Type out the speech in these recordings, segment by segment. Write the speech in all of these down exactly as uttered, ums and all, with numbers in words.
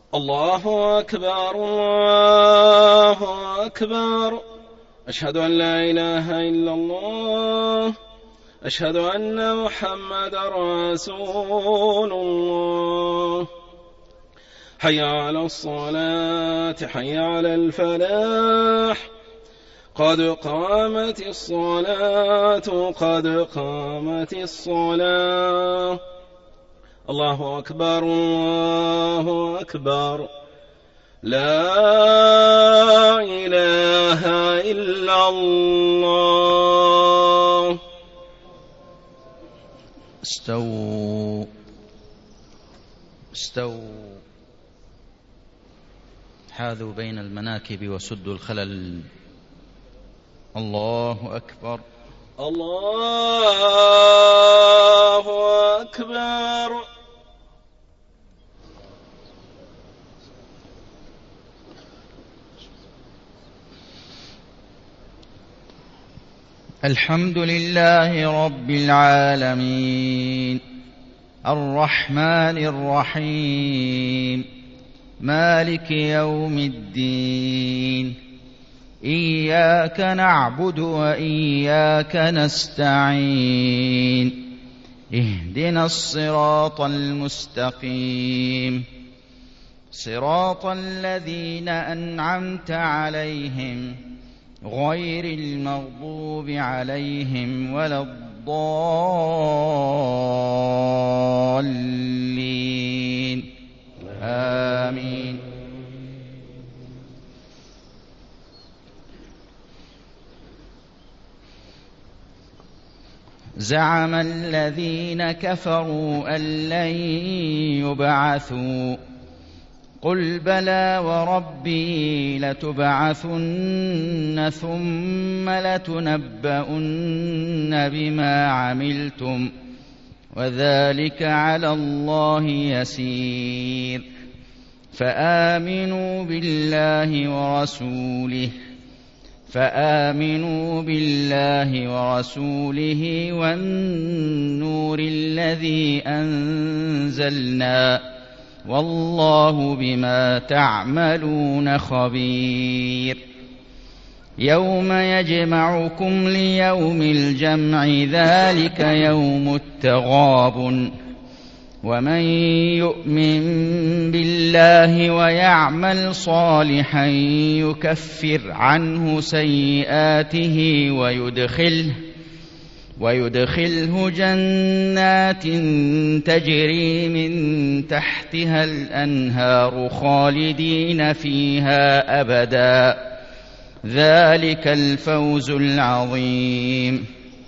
الله أكبر الله أكبر. أشهد أن لا إله إلا الله. أشهد أن محمدا رسول الله. حي على الصلاة حي على الفلاح. قد قامت الصلاة قد قامت الصلاة. الله أكبر الله أكبر. لا إله إلا الله. استووا استووا حاذوا بين المناكب وسدوا الخلل. الله أكبر الله أكبر. الحمد لله رب العالمين الرحمن الرحيم مالك يوم الدين. إياك نعبد وإياك نستعين. اهدنا الصراط المستقيم صراط الذين أنعمت عليهم غير المغضوب عليهم ولا الضالين. آمين. زعم الذين كفروا أن لن يبعثوا قل بلى وربي لتبعثن ثم لتنبؤن بما عملتم وذلك على الله يسير. فآمنوا بالله ورسوله فآمنوا بالله ورسوله والنور الذي أنزلنا والله بما تعملون خبير. يوم يجمعكم ليوم الجمع ذلك يوم التغابن. ومن يؤمن بالله ويعمل صالحا يكفر عنه سيئاته ويدخله ويدخله جنات تجري من تحتها الأنهار خالدين فيها أبدا. ذلك الفوز العظيم.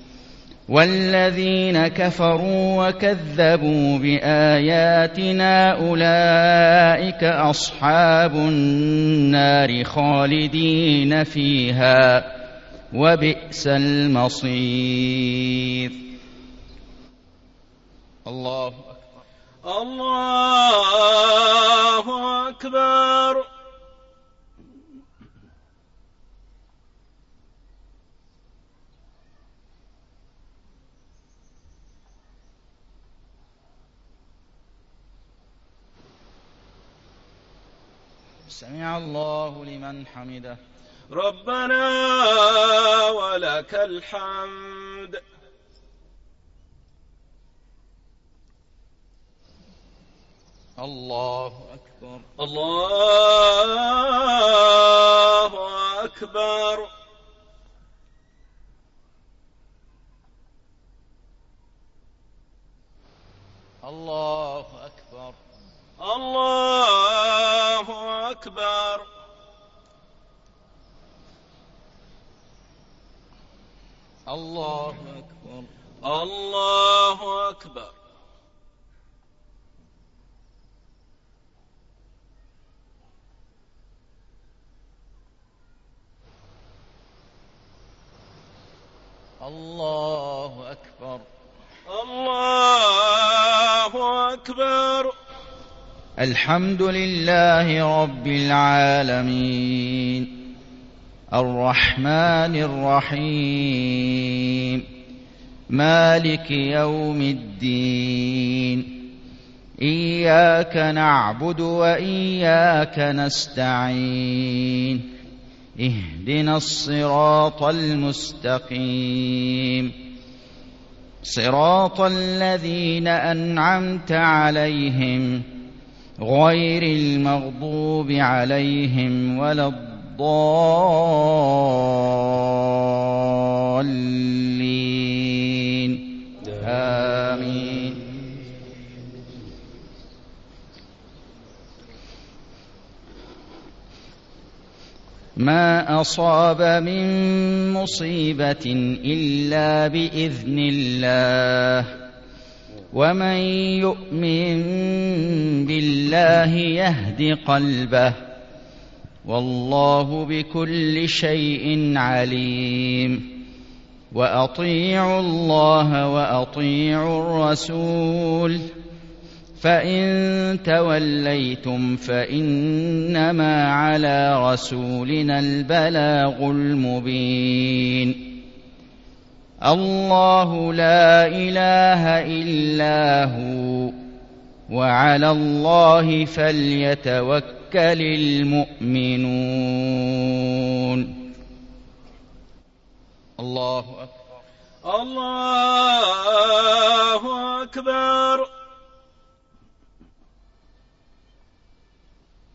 والذين كفروا وكذبوا بآياتنا أولئك أصحاب النار خالدين فيها وبئس المصير. الله أكبر الله أكبر. سمع الله لمن حمده. ربنا ولك الحمد. الله أكبر الله أكبر. الله أكبر الله أكبر. الله أكبر الله أكبر. الله أكبر الله أكبر. الحمد لله رب العالمين الرحمن الرحيم مالك يوم الدين. إياك نعبد وإياك نستعين اهدنا الصراط المستقيم صراط الذين أنعمت عليهم غير المغضوب عليهم ولا الضالين آمين. ما أصاب من مصيبة إلا بإذن الله ومن يؤمن بالله يهد قلبه والله بكل شيء عليم وأطيعوا الله وأطيعوا الرسول فإن توليتم فإنما على رسولنا البلاغ المبين الله لا إله إلا هو وعلى الله فليتوكل المؤمنون. الله أكبر. الله أكبر.